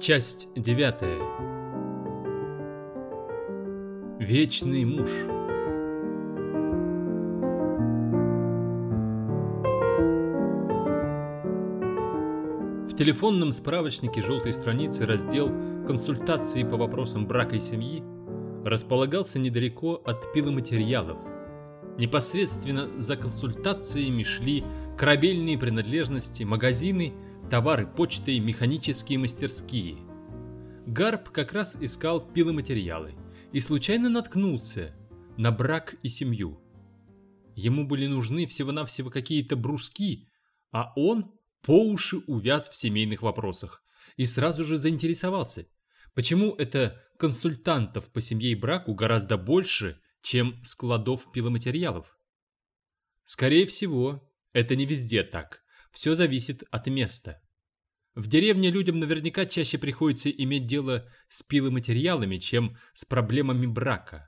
Часть 9. Вечный муж. В телефонном справочнике желтой страницы раздел «Консультации по вопросам брака и семьи» располагался недалеко от пиломатериалов. Непосредственно за консультациями шли корабельные принадлежности, магазины, товары почты, механические мастерские. Гарп как раз искал пиломатериалы и случайно наткнулся на брак и семью. Ему были нужны всего-навсего какие-то бруски, а он по уши увяз в семейных вопросах и сразу же заинтересовался, почему это консультантов по семье и браку гораздо больше, чем складов пиломатериалов. Скорее всего, это не везде так, все зависит от места. В деревне людям наверняка чаще приходится иметь дело с пиломатериалами, чем с проблемами брака.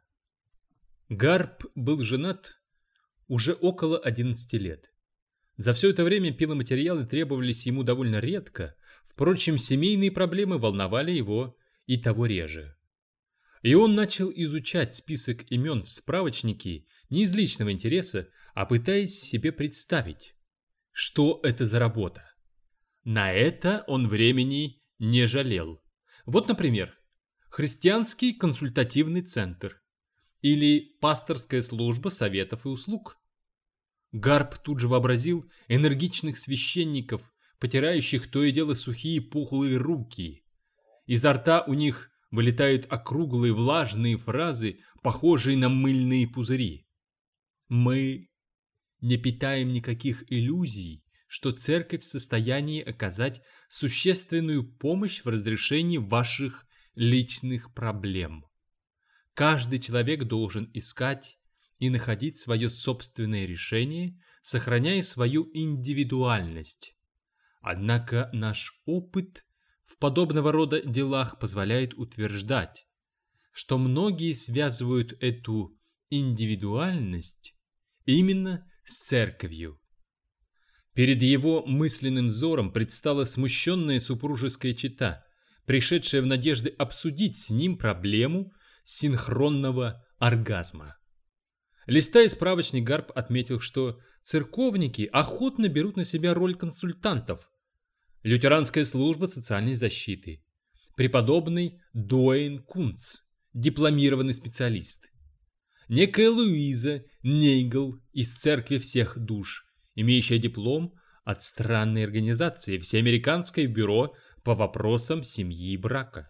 Гарп был женат уже около 11 лет. За все это время пиломатериалы требовались ему довольно редко, впрочем, семейные проблемы волновали его и того реже. И он начал изучать список имен в справочнике не из личного интереса, а пытаясь себе представить, что это за работа. На это он времени не жалел. Вот, например, христианский консультативный центр или пасторская служба советов и услуг. Гарп тут же вообразил энергичных священников, потирающих то и дело сухие пухлые руки. Изо рта у них вылетают округлые влажные фразы, похожие на мыльные пузыри. Мы не питаем никаких иллюзий, что церковь в состоянии оказать существенную помощь в разрешении ваших личных проблем. Каждый человек должен искать и находить свое собственное решение, сохраняя свою индивидуальность. Однако наш опыт в подобного рода делах позволяет утверждать, что многие связывают эту индивидуальность именно с церковью. Перед его мысленным взором предстала смущенная супружеская чета, пришедшая в надежде обсудить с ним проблему синхронного оргазма. Листая справочник, Гарп отметил, что церковники охотно берут на себя роль консультантов. Лютеранская служба социальной защиты, преподобный Дуэйн Кунц, дипломированный специалист. Некая Луиза Нейгл из Церкви всех душ, имеющая диплом от странной организации Всеамериканское бюро по вопросам семьи и брака.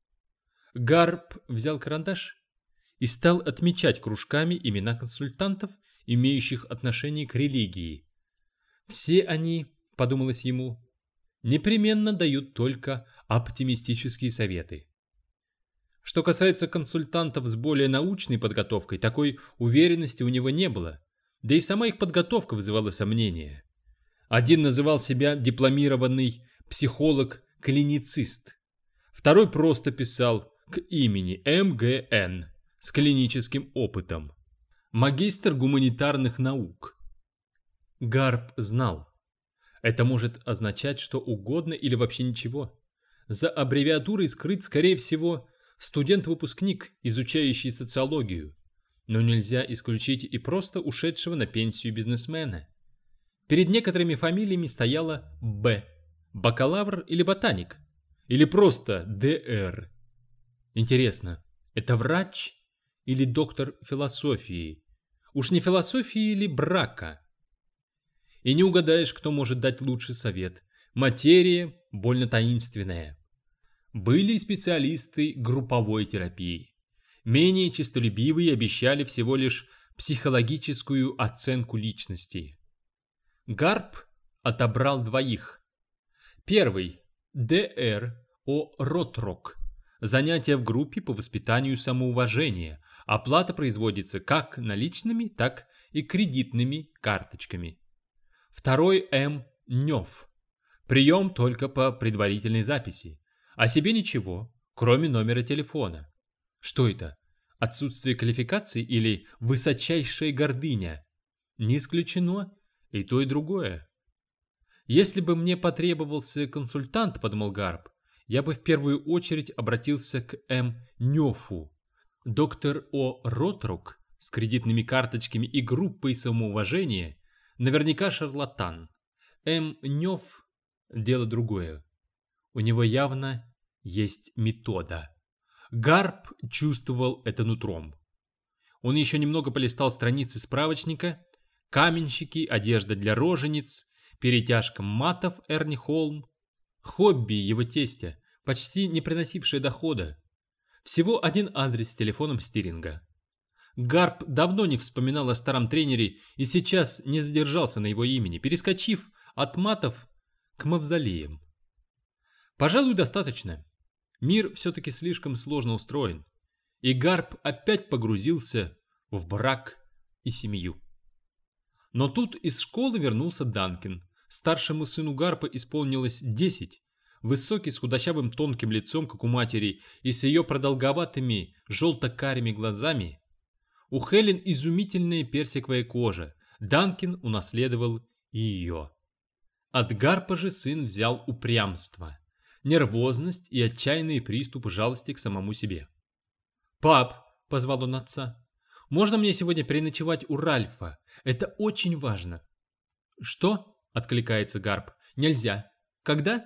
Гарп взял карандаш и стал отмечать кружками имена консультантов, имеющих отношение к религии. Все они, подумалось ему, непременно дают только оптимистические советы. Что касается консультантов с более научной подготовкой, такой уверенности у него не было, да и сама их подготовка вызывала сомнения. Один называл себя дипломированный психолог-клиницист, второй просто писал к имени МГН с клиническим опытом, магистр гуманитарных наук. Гарп знал, это может означать что угодно или вообще ничего. За аббревиатурой скрыт, скорее всего, студент-выпускник, изучающий социологию. Но нельзя исключить и просто ушедшего на пенсию бизнесмена. Перед некоторыми фамилиями стояло «Б», бакалавр или ботаник, или просто «ДР». Интересно, это врач или доктор философии? Уж не философии или брака? И не угадаешь, кто может дать лучший совет. Материя больно таинственная. Были и специалисты групповой терапии. Менее честолюбивые обещали всего лишь психологическую оценку личности. Гарп отобрал двоих. Первый – Д.Р. О. Ротрок. Занятия в группе по воспитанию самоуважения. Оплата производится как наличными, так и кредитными карточками. Второй М. Нёв. Прием только по предварительной записи. О себе ничего, кроме номера телефона. Что это? Отсутствие квалификации или высочайшая гордыня? Не исключено и то, и другое. Если бы мне потребовался консультант, подумал Гарп, я бы в первую очередь обратился к М. Нёфу. Доктор О. Ротрук с кредитными карточками и группой самоуважения наверняка шарлатан. М. Нёф – дело другое. У него явно есть метода. Гарп чувствовал это нутром. Он еще немного полистал страницы справочника, каменщики, одежда для рожениц, перетяжка матов Эрни Холм, хобби его тестя, почти не приносившее дохода. Всего один адрес с телефоном Стиринга. Гарп давно не вспоминал о старом тренере и сейчас не задержался на его имени, перескочив от матов к мавзолеям. Пожалуй, достаточно. Мир все-таки слишком сложно устроен. И Гарп опять погрузился в брак и семью. Но тут из школы вернулся Данкин. Старшему сыну Гарпа исполнилось 10. Высокий, с худощавым тонким лицом, как у матери, и с ее продолговатыми желто-карими глазами. У Хелен изумительная персиковая кожа. Данкин унаследовал и ее. От Гарпа же сын взял упрямство, нервозность и отчаянные приступы жалости к самому себе. «Пап», — позвал он отца, — «можно мне сегодня переночевать у Ральфа? Это очень важно». «Что?» — откликается Гарп. «Нельзя. Когда?»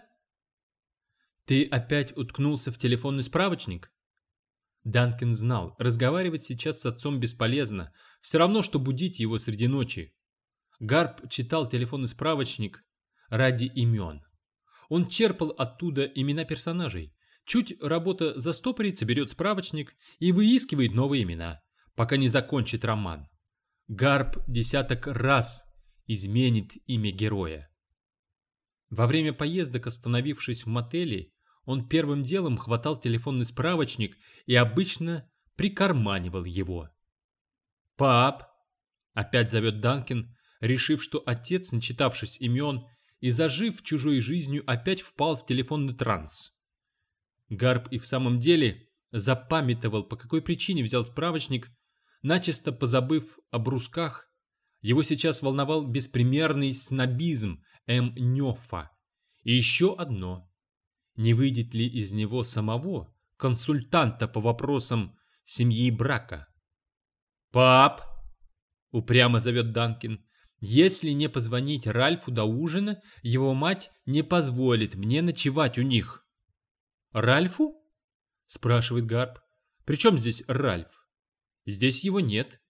«Ты опять уткнулся в телефонный справочник?» Данкин знал, разговаривать сейчас с отцом бесполезно, все равно, что будить его среди ночи. Гарп читал телефонный справочник ради имен. Он черпал оттуда имена персонажей. Чуть работа застопорится, берет справочник и выискивает новые имена, пока не закончит роман. Гарп десяток раз изменит имя героя. Во время поездок, остановившись в мотеле, он первым делом хватал телефонный справочник и обычно прикарманивал его. «Пап!» — опять зовет Данкин, решив, что отец, начитавшись имен и зажив чужой жизнью, опять впал в телефонный транс. Гарп и в самом деле запамятовал, по какой причине взял справочник, начисто позабыв о брусках. Его сейчас волновал беспримерный снобизм М. Нёфа. И еще одно. Не выйдет ли из него самого консультанта по вопросам семьи и брака? «Пап!» — упрямо зовет Данкин. «Если не позвонить Ральфу до ужина, его мать не позволит мне ночевать у них». «Ральфу?» — спрашивает Гарп. «При чем здесь Ральф? Здесь его нет».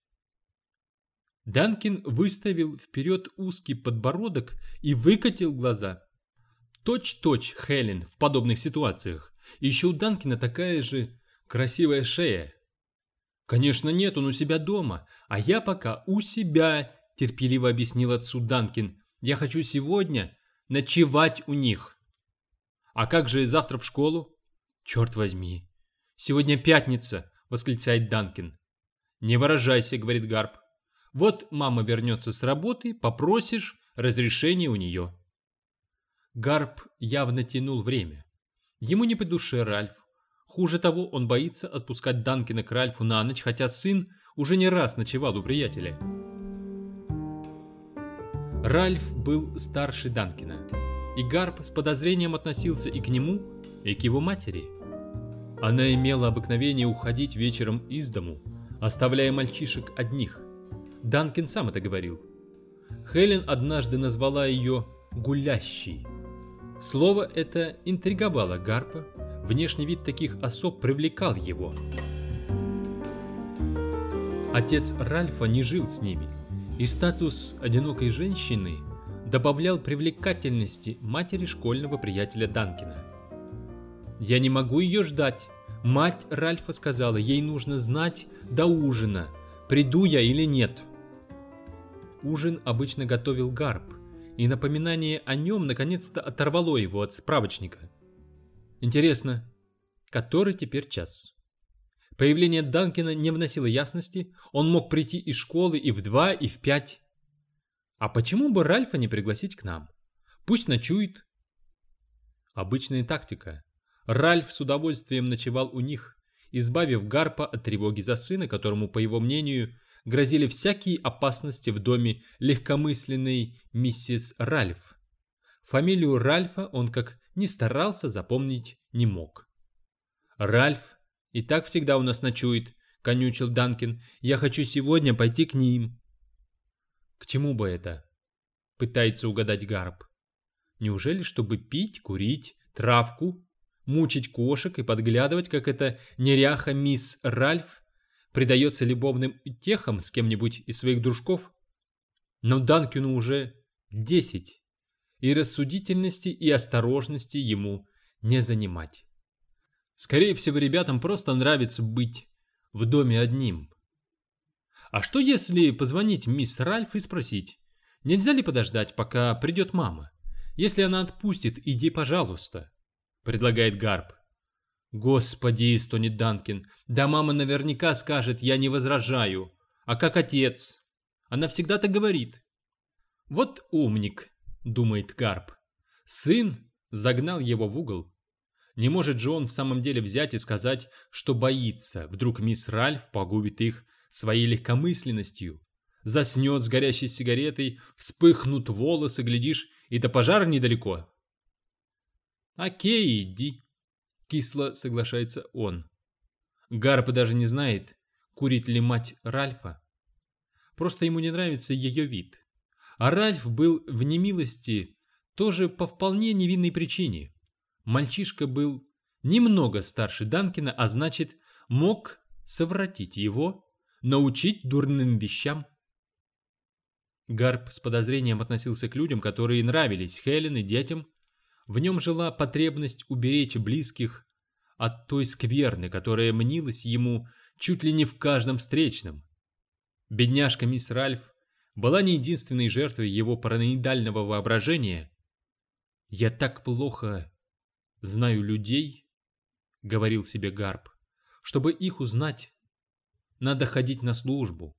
Данкин выставил вперед узкий подбородок и выкатил глаза. Точь-точь Хелен в подобных ситуациях. Еще у Данкина такая же красивая шея. «Конечно нет, он у себя дома, а я пока у себя», — терпеливо объяснил отцу Данкин. «Я хочу сегодня ночевать у них». «А как же завтра в школу?» «Черт возьми! Сегодня пятница!» — восклицает Данкин. «Не выражайся», — говорит Гарп. «Вот мама вернется с работы, попросишь разрешения у нее». Гарп явно тянул время. Ему не по душе Ральф. Хуже того, он боится отпускать Данкина к Ральфу на ночь, хотя сын уже не раз ночевал у приятеля. Ральф был старше Данкина, и Гарп с подозрением относился и к нему, и к его матери. Она имела обыкновение уходить вечером из дому, оставляя мальчишек одних. Данкин сам это говорил. Хелен однажды назвала ее «гулящей». Слово это интриговало Гарпа, внешний вид таких особ привлекал его. Отец Ральфа не жил с ними, и статус одинокой женщины добавлял привлекательности матери школьного приятеля Данкина. «Я не могу ее ждать. Мать Ральфа сказала, ей нужно знать до ужина, приду я или нет». Ужин обычно готовил Гарп, и напоминание о нем наконец-то оторвало его от справочника. Интересно, который теперь час? Появление Данкина не вносило ясности, он мог прийти из школы и в 2, и в 5. А почему бы Ральфа не пригласить к нам? Пусть ночует. Обычная тактика. Ральф с удовольствием ночевал у них, избавив Гарпа от тревоги за сына, которому, по его мнению, грозили всякие опасности в доме легкомысленной миссис Ральф. Фамилию Ральфа он, как ни старался, запомнить не мог. «Ральф и так всегда у нас ночует», — конючил Данкин. «Я хочу сегодня пойти к ним». «К чему бы это?» — пытается угадать Гарп. «Неужели, чтобы пить, курить, травку, мучить кошек и подглядывать, как эта неряха мисс Ральф предается любовным утехам с кем-нибудь из своих дружков? Но Данкину уже 10, и рассудительности и осторожности ему не занимать. Скорее всего, ребятам просто нравится быть в доме одним. А что если позвонить мисс Ральф и спросить, нельзя ли подождать, пока придет мама? Если она отпустит, иди, пожалуйста», — предлагает Гарп. «Господи», — стонет Данкин, — «да мама наверняка скажет, я не возражаю. А как отец? Она всегда так говорит». «Вот умник», — думает Гарп. Сын загнал его в угол. Не может же он в самом деле взять и сказать, что боится, вдруг мисс Ральф погубит их своей легкомысленностью. Заснет с горящей сигаретой, вспыхнут волосы, глядишь, и до пожара недалеко. «Окей, иди», — кисло соглашается он. Гарп даже не знает, курит ли мать Ральфа. Просто ему не нравится ее вид. А Ральф был в немилости тоже по вполне невинной причине. Мальчишка был немного старше Данкина, а значит, мог совратить его, научить дурным вещам. Гарп с подозрением относился к людям, которые нравились Хелен и детям. В нем жила потребность уберечь близких от той скверны, которая мнилась ему чуть ли не в каждом встречном. Бедняжка мисс Ральф была не единственной жертвой его параноидального воображения. «Я так плохо знаю людей», — говорил себе Гарп. «Чтобы их узнать, надо ходить на службу».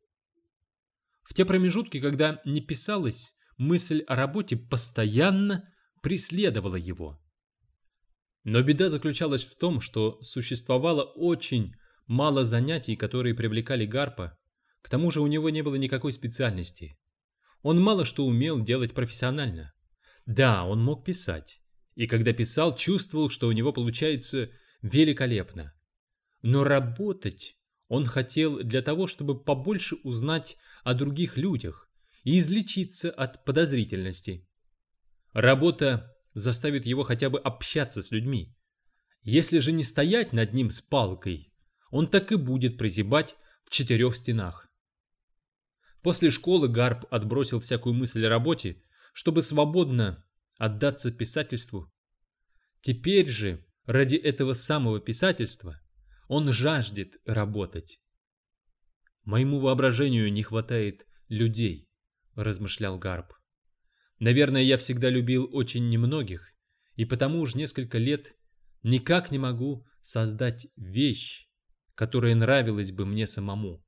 В те промежутки, когда не писалась, мысль о работе постоянно преследовала его. Но беда заключалась в том, что существовало очень мало занятий, которые привлекали Гарпа. К тому же у него не было никакой специальности. Он мало что умел делать профессионально. Да, он мог писать, и когда писал, чувствовал, что у него получается великолепно. Но работать он хотел для того, чтобы побольше узнать о других людях и излечиться от подозрительности. Работа заставит его хотя бы общаться с людьми. Если же не стоять над ним с палкой, он так и будет прозябать в 4 стенах. После школы Гарп отбросил всякую мысль о работе, чтобы свободно отдаться писательству. Теперь же, ради этого самого писательства, он жаждет работать. «Моему воображению не хватает людей», — размышлял Гарп. «Наверное, я всегда любил очень немногих, и потому уж несколько лет никак не могу создать вещь, которая нравилась бы мне самому».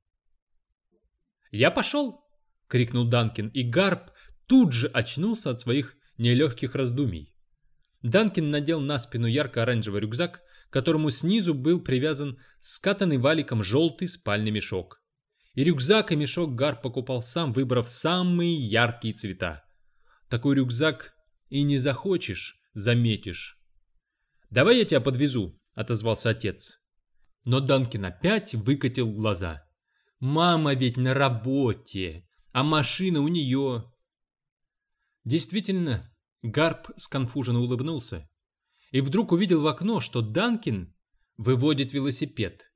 «Я пошел!» — крикнул Данкин, и Гарп тут же очнулся от своих нелегких раздумий. Данкин надел на спину ярко-оранжевый рюкзак, к которому снизу был привязан скатанный валиком желтый спальный мешок. И рюкзак, и мешок Гарп покупал сам, выбрав самые яркие цвета. Такой рюкзак и не захочешь, заметишь. «Давай я тебя подвезу», — отозвался отец. Но Данкин опять выкатил глаза. «Мама ведь на работе, а машина у нее». Действительно, Гарп сконфуженно улыбнулся и вдруг увидел в окно, что Данкин выводит велосипед.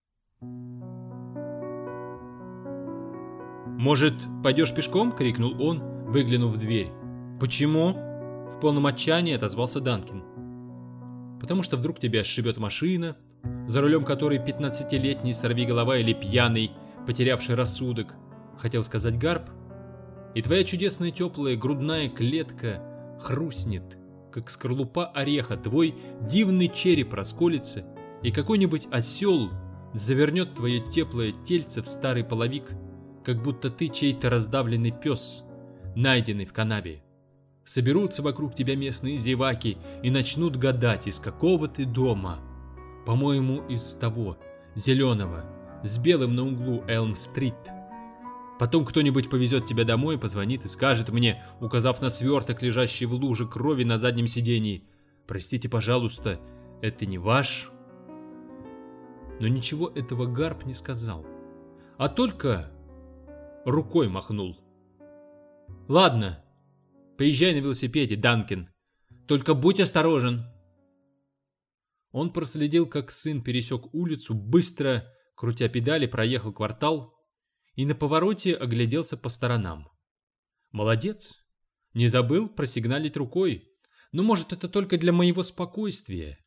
«Может, пойдешь пешком?» — крикнул он, выглянув в дверь. «Почему?» — в полном отчаянии отозвался Данкин. «Потому что вдруг тебя сшибет машина, за рулем которой 15-летний сорвиголова или пьяный, потерявший рассудок», — хотел сказать Гарп, «и твоя чудесная теплая грудная клетка хрустнет, как скорлупа ореха, твой дивный череп расколется, и какой-нибудь осел завернет твое теплое тельце в старый половик, как будто ты чей-то раздавленный пес, найденный в канаве. Соберутся вокруг тебя местные зеваки и начнут гадать, из какого ты дома. По-моему, из того, зеленого, с белым на углу Элм-стрит. Потом кто-нибудь повезет тебя домой, позвонит и скажет мне, указав на сверток, лежащий в луже крови на заднем сидении: «Простите, пожалуйста, это не ваш?» Но ничего этого Гарп не сказал, а только рукой махнул. «Ладно, поезжай на велосипеде, Данкин, только будь осторожен». Он проследил, как сын пересек улицу, быстро, крутя педали, проехал квартал и на повороте огляделся по сторонам. Молодец, не забыл просигналить рукой, но может это только для моего спокойствия.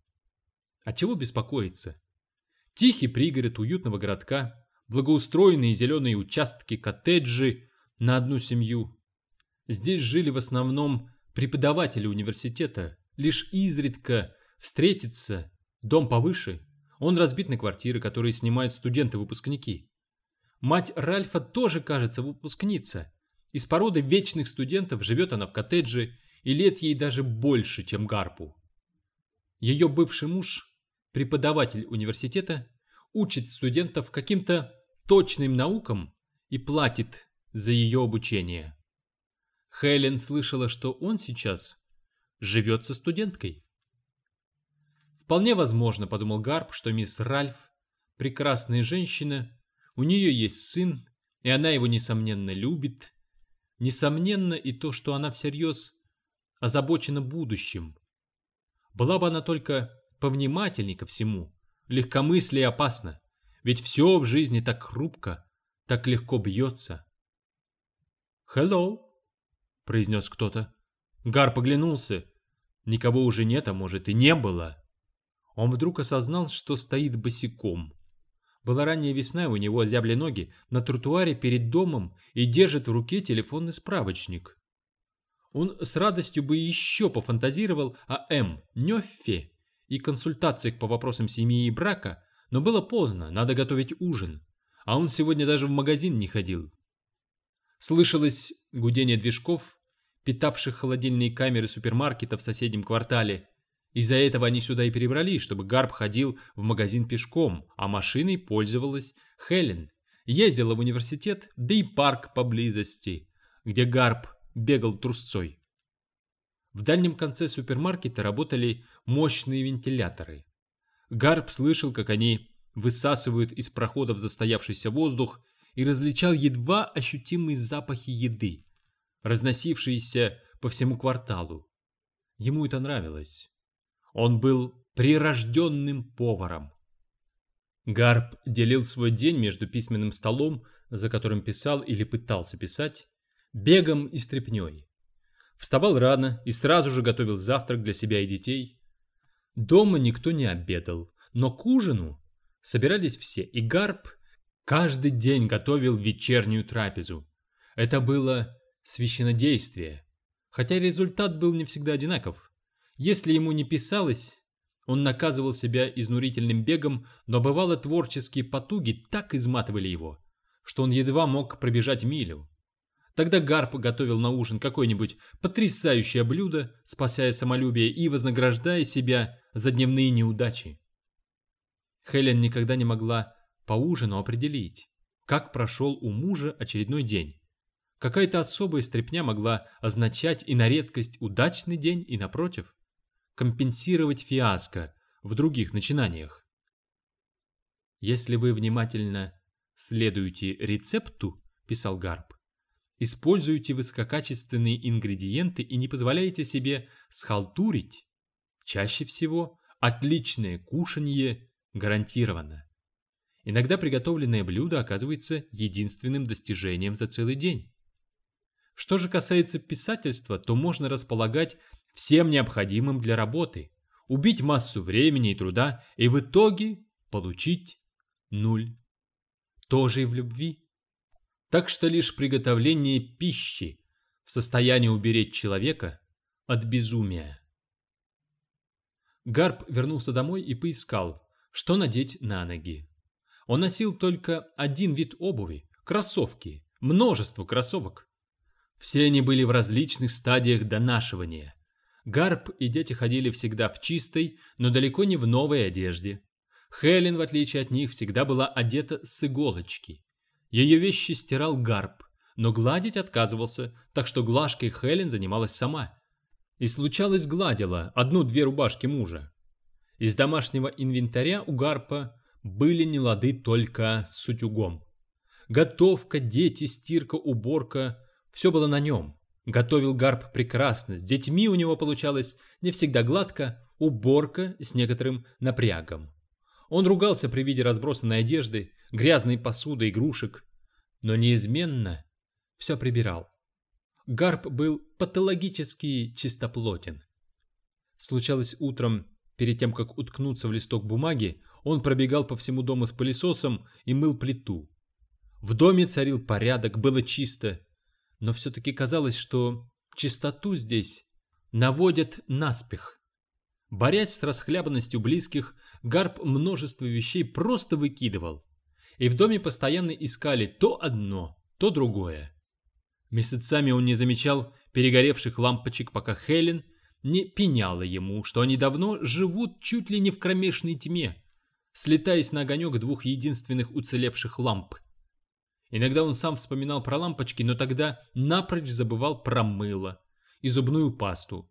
А чего беспокоиться? Тихий пригород уютного городка, благоустроенные зеленые участки, коттеджи на одну семью. Здесь жили в основном преподаватели университета, лишь изредка встретится дом повыше. Он разбит на квартиры, которые снимают студенты-выпускники. Мать Ральфа тоже, кажется, выпускница. Из породы вечных студентов живет она в коттедже, и лет ей даже больше, чем Гарпу. Ее бывший муж, преподаватель университета, учит студентов каким-то точным наукам и платит за ее обучение. Хелен слышала, что он сейчас живет со студенткой. Вполне возможно, подумал Гарп, что мисс Ральф прекрасная женщина, у нее есть сын, и она его, несомненно, любит. Несомненно и то, что она всерьез озабочена будущим. Была бы она только повнимательней ко всему, легкомыслие опасно, ведь все в жизни так хрупко, так легко бьется. «Hello», — произнес кто-то. Гарп оглянулся. Никого уже нет, а может и не было. Он вдруг осознал, что стоит босиком. Была ранняя весна, у него озябли ноги, на тротуаре перед домом и держит в руке телефонный справочник. Он с радостью бы еще пофантазировал о Нёффе и консультациях по вопросам семьи и брака, но было поздно, надо готовить ужин, а он сегодня даже в магазин не ходил. Слышалось гудение движков, питавших холодильные камеры супермаркета в соседнем квартале. Из-за этого они сюда и перебрались, чтобы Гарп ходил в магазин пешком, а машиной пользовалась Хелен. Ездила в университет, да и парк поблизости, где Гарп бегал трусцой. В дальнем конце супермаркета работали мощные вентиляторы. Гарп слышал, как они высасывают из проходов застоявшийся воздух и различал едва ощутимые запахи еды, разносившиеся по всему кварталу. Ему это нравилось. Он был прирожденным поваром. Гарп делил свой день между письменным столом, за которым писал или пытался писать, бегом и стряпнёй. Вставал рано и сразу же готовил завтрак для себя и детей. Дома никто не обедал, но к ужину собирались все, и Гарп каждый день готовил вечернюю трапезу. Это было священнодействие, хотя результат был не всегда одинаков. Если ему не писалось, он наказывал себя изнурительным бегом, но бывало творческие потуги так изматывали его, что он едва мог пробежать милю. Тогда Гарп готовил на ужин какое-нибудь потрясающее блюдо, спасая самолюбие и вознаграждая себя за дневные неудачи. Хелен никогда не могла по ужину определить, как прошел у мужа очередной день. Какая-то особая стряпня могла означать и на редкость удачный день, и напротив, компенсировать фиаско в других начинаниях. «Если вы внимательно следуете рецепту, — писал Гарп, — используете высококачественные ингредиенты и не позволяете себе схалтурить, чаще всего отличное кушанье гарантировано. Иногда приготовленное блюдо оказывается единственным достижением за целый день. Что же касается писательства, то можно располагать всем необходимым для работы, убить массу времени и труда и в итоге получить 0. Тоже и в любви. Так что лишь приготовление пищи в состоянии уберечь человека от безумия. Гарп вернулся домой и поискал, что надеть на ноги. Он носил только один вид обуви – кроссовки, множество кроссовок. Все они были в различных стадиях донашивания. Гарп и дети ходили всегда в чистой, но далеко не в новой одежде. Хелен, в отличие от них, всегда была одета с иголочки. Ее вещи стирал Гарп, но гладить отказывался, так что глажкой Хелен занималась сама. И случалось гладила одну-две рубашки мужа. Из домашнего инвентаря у Гарпа были нелады только с утюгом. Готовка, дети, стирка, уборка – все было на нем. Готовил Гарп прекрасно, с детьми у него получалось не всегда гладко, уборка с некоторым напрягом. Он ругался при виде разбросанной одежды, грязной посуды, игрушек, но неизменно все прибирал. Гарп был патологически чистоплотен. Случалось утром, перед тем, как уткнуться в листок бумаги, он пробегал по всему дому с пылесосом и мыл плиту. В доме царил порядок, было чисто, но все-таки казалось, что чистоту здесь наводят наспех. Борясь с расхлябанностью близких, Гарп множество вещей просто выкидывал, и в доме постоянно искали то одно, то другое. Месяцами он не замечал перегоревших лампочек, пока Хелен не пеняла ему, что они давно живут чуть ли не в кромешной тьме, слетаясь на огонек двух единственных уцелевших ламп. Иногда он сам вспоминал про лампочки, но тогда напрочь забывал про мыло и зубную пасту.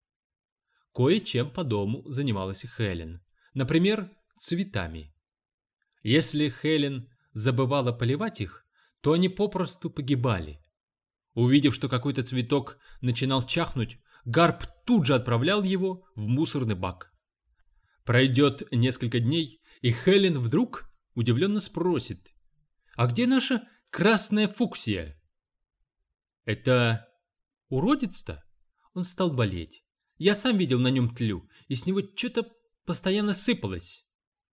Кое-чем по дому занималась и Хелен. Например, цветами. Если Хелен забывала поливать их, то они попросту погибали. Увидев, что какой-то цветок начинал чахнуть, Гарп тут же отправлял его в мусорный бак. Пройдет несколько дней, и Хелен вдруг удивленно спросит: «А где наша красная фуксия?» «Это уродец-то?» Он стал болеть. Я сам видел на нем тлю, и с него что-то постоянно сыпалось.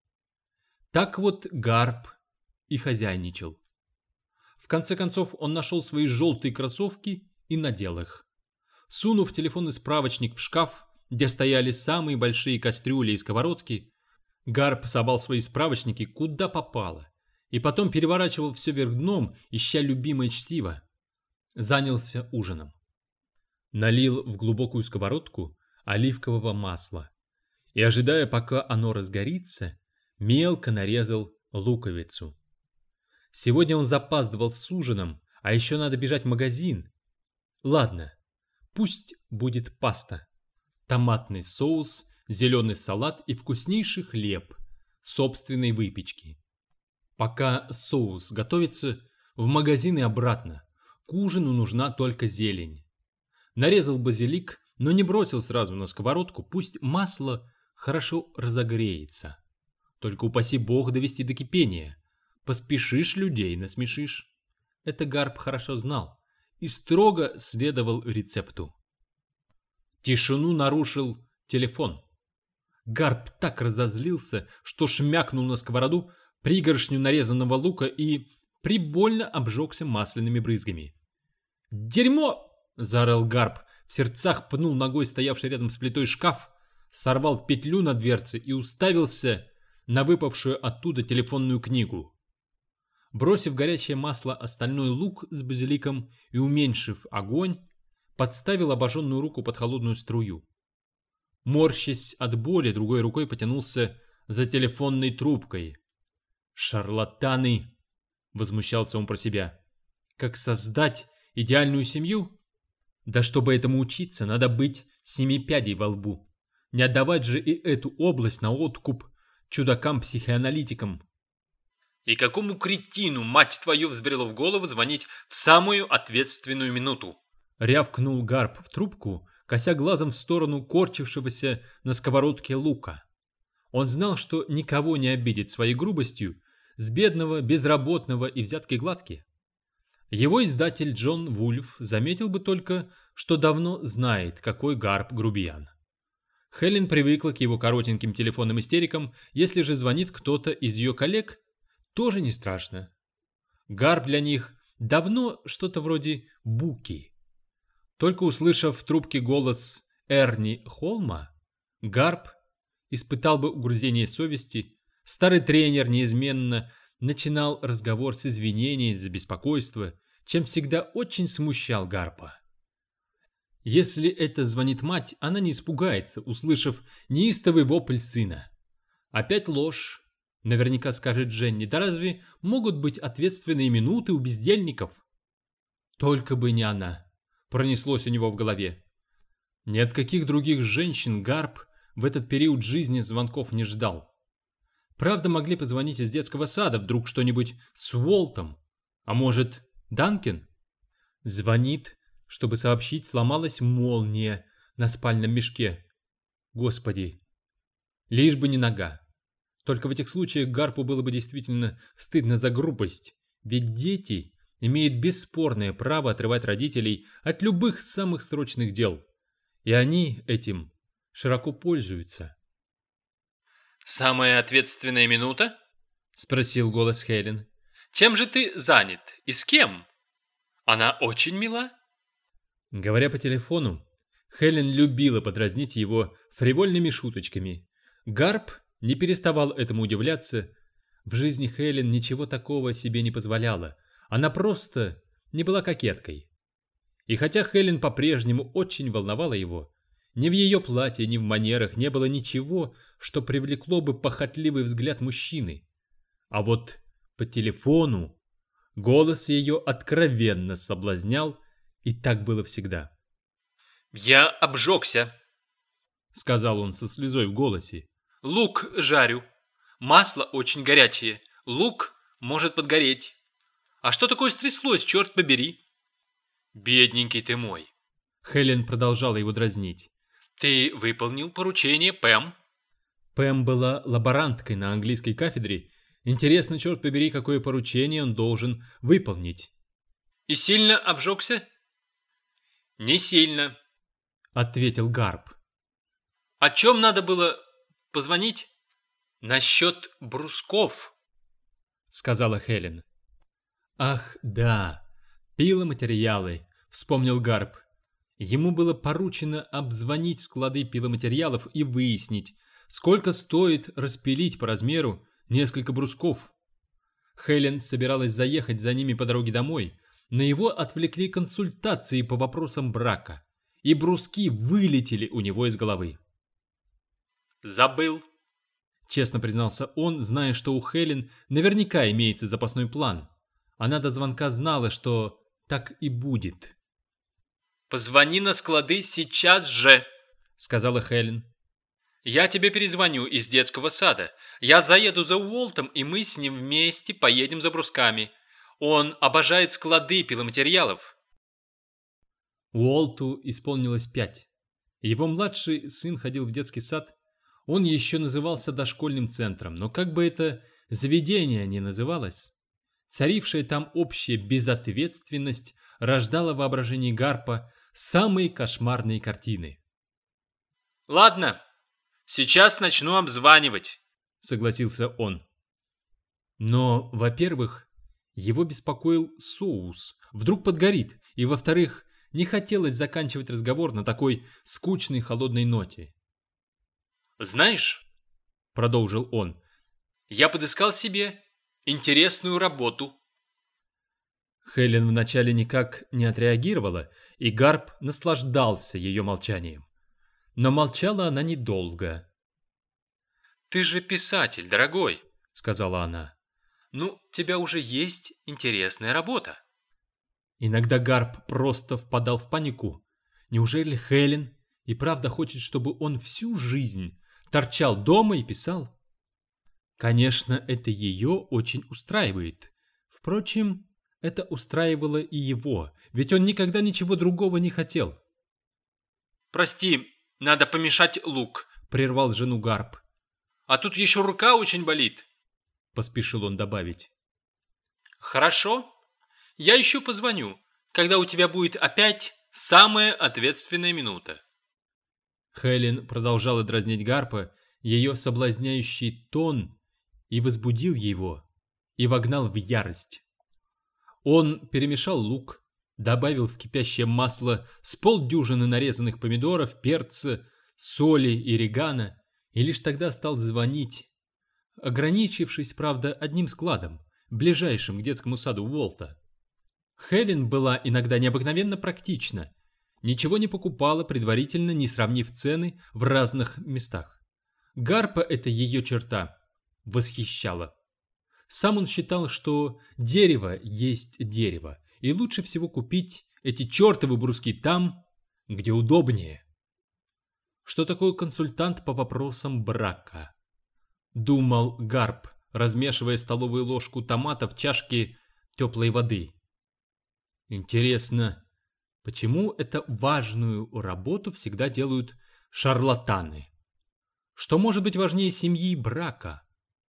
Так вот Гарп и хозяйничал. В конце концов он нашел свои желтые кроссовки и надел их. Сунув телефонный справочник в шкаф, где стояли самые большие кастрюли и сковородки, Гарп совал свои справочники куда попало, и потом переворачивал все вверх дном, ища любимое чтиво. Занялся ужином. Налил в глубокую сковородку оливкового масла и, ожидая, пока оно разгорится, мелко нарезал луковицу. Сегодня он запаздывал с ужином, а еще надо бежать в магазин. Ладно, пусть будет паста, томатный соус, зеленый салат и вкуснейший хлеб собственной выпечки. Пока соус готовится, в магазин и обратно. К ужину нужна только зелень. Нарезал базилик, но не бросил сразу на сковородку, пусть масло хорошо разогреется. Только упаси бог довести до кипения. Поспешишь, людей насмешишь. Это Гарп хорошо знал и строго следовал рецепту. Тишину нарушил телефон. Гарп так разозлился, что шмякнул на сковороду пригоршню нарезанного лука и прибольно обжегся масляными брызгами. «Дерьмо!» — заорал Гарп, в сердцах пнул ногой стоявший рядом с плитой шкаф, сорвал петлю на дверце и уставился на выпавшую оттуда телефонную книгу. Бросив горячее масло остальной лук с базиликом и уменьшив огонь, подставил обожженную руку под холодную струю. Морщась от боли, другой рукой потянулся за телефонной трубкой. «Шарлатаны!» — возмущался он про себя. «Как создать идеальную семью? Да чтобы этому учиться, надо быть семипядей во лбу. Не отдавать же и эту область на откуп чудакам-психоаналитикам». И какому кретину, мать твою, взбрело в голову звонить в самую ответственную минуту? Рявкнул Гарп в трубку, кося глазом в сторону корчившегося на сковородке лука. Он знал, что никого не обидит своей грубостью, с бедного, безработного и взяткой гладки. Его издатель Джон Вульф заметил бы только, что давно знает, какой Гарп грубиян. Хелен привыкла к его коротеньким телефонным истерикам, если же звонит кто-то из ее коллег, тоже не страшно. Гарп для них давно что-то вроде буки. Только услышав в трубке голос Эрни Холма, Гарп испытал бы угрызение совести. Старый тренер неизменно начинал разговор с извинений за беспокойство, чем всегда очень смущал Гарпа. Если это звонит мать, она не испугается, услышав неистовый вопль сына. Опять ложь. Наверняка скажет Дженни, да разве могут быть ответственные минуты у бездельников? Только бы не она, пронеслось у него в голове. Ни от каких других женщин Гарп в этот период жизни звонков не ждал. Правда, могли позвонить из детского сада, вдруг что-нибудь с Уолтом. А может, Данкин? Звонит, чтобы сообщить, сломалась молния на спальном мешке. Господи, лишь бы не нога. Только в этих случаях Гарпу было бы действительно стыдно за грубость, ведь дети имеют бесспорное право отрывать родителей от любых самых срочных дел, и они этим широко пользуются. «Самая ответственная минута?» — спросил голос Хелен. «Чем же ты занят и с кем? Она очень мила». Говоря по телефону, Хелен любила подразнить его фривольными шуточками. Гарп не переставал этому удивляться. В жизни Хелен ничего такого себе не позволяла. Она просто не была кокеткой. И хотя Хелен по-прежнему очень волновала его, ни в ее платье, ни в манерах не было ничего, что привлекло бы похотливый взгляд мужчины. А вот по телефону голос ее откровенно соблазнял, и так было всегда. «Я обжегся», — сказал он со слезой в голосе. «Лук жарю. Масло очень горячее. Лук может подгореть. А что такое стряслось, черт побери?» «Бедненький ты мой». Хелен продолжала его дразнить. «Ты выполнил поручение Пэм?» Пэм была лаборанткой на английской кафедре. Интересно, черт побери, какое поручение он должен выполнить. «И сильно обжегся?» «Не сильно», — ответил Гарп. «О чем надо было позвонить?» «Насчет брусков», — сказала Хелен. «Ах, да, пиломатериалы», — вспомнил Гарп. Ему было поручено обзвонить склады пиломатериалов и выяснить, сколько стоит распилить по размеру несколько брусков. Хелен собиралась заехать за ними по дороге домой, но его отвлекли консультации по вопросам брака, и бруски вылетели у него из головы. «Забыл», — честно признался он, зная, что у Хелен наверняка имеется запасной план. Она до звонка знала, что так и будет. «Позвони на склады сейчас же», — сказала Хелен. «Я тебе перезвоню из детского сада. Я заеду за Уолтом, и мы с ним вместе поедем за брусками. Он обожает склады пиломатериалов». Уолту исполнилось 5. Его младший сын ходил в детский сад. Он еще назывался дошкольным центром, но как бы это заведение ни называлось, царившая там общая безответственность рождала в воображении Гарпа самые кошмарные картины. «Ладно, сейчас начну обзванивать», — согласился он. Но, во-первых, его беспокоил соус. Вдруг подгорит, и, во-вторых, не хотелось заканчивать разговор на такой скучной холодной ноте. «Знаешь», — продолжил он, — «я подыскал себе интересную работу». Хелен вначале никак не отреагировала, и Гарп наслаждался ее молчанием. Но молчала она недолго. «Ты же писатель, дорогой», — сказала она. «Ну, у тебя уже есть интересная работа». Иногда Гарп просто впадал в панику. Неужели Хелен и правда хочет, чтобы он всю жизнь торчал дома и писал? Конечно, это ее очень устраивает. Впрочем, это устраивало и его, ведь он никогда ничего другого не хотел. «Прости, надо помешать лук», — прервал жену Гарп. «А тут еще рука очень болит», — поспешил он добавить. «Хорошо, я еще позвоню, когда у тебя будет опять самая ответственная минута». Хелен продолжала дразнить Гарпа, ее соблазняющий тон, и возбудил его, и вогнал в ярость. Он перемешал лук, добавил в кипящее масло с полдюжины нарезанных помидоров, перца, соли и орегано, и лишь тогда стал звонить, ограничившись, правда, одним складом, ближайшим к детскому саду Уолта. Хелен была иногда необыкновенно практична, ничего не покупала, предварительно не сравнив цены в разных местах. Гарпа эта ее черта восхищала. Сам он считал, что дерево есть дерево, и лучше всего купить эти чертовы бруски там, где удобнее. Что такое консультант по вопросам брака? Думал Гарп, размешивая столовую ложку томата в чашке теплой воды. Интересно, почему эту важную работу всегда делают шарлатаны? Что может быть важнее семьи и брака?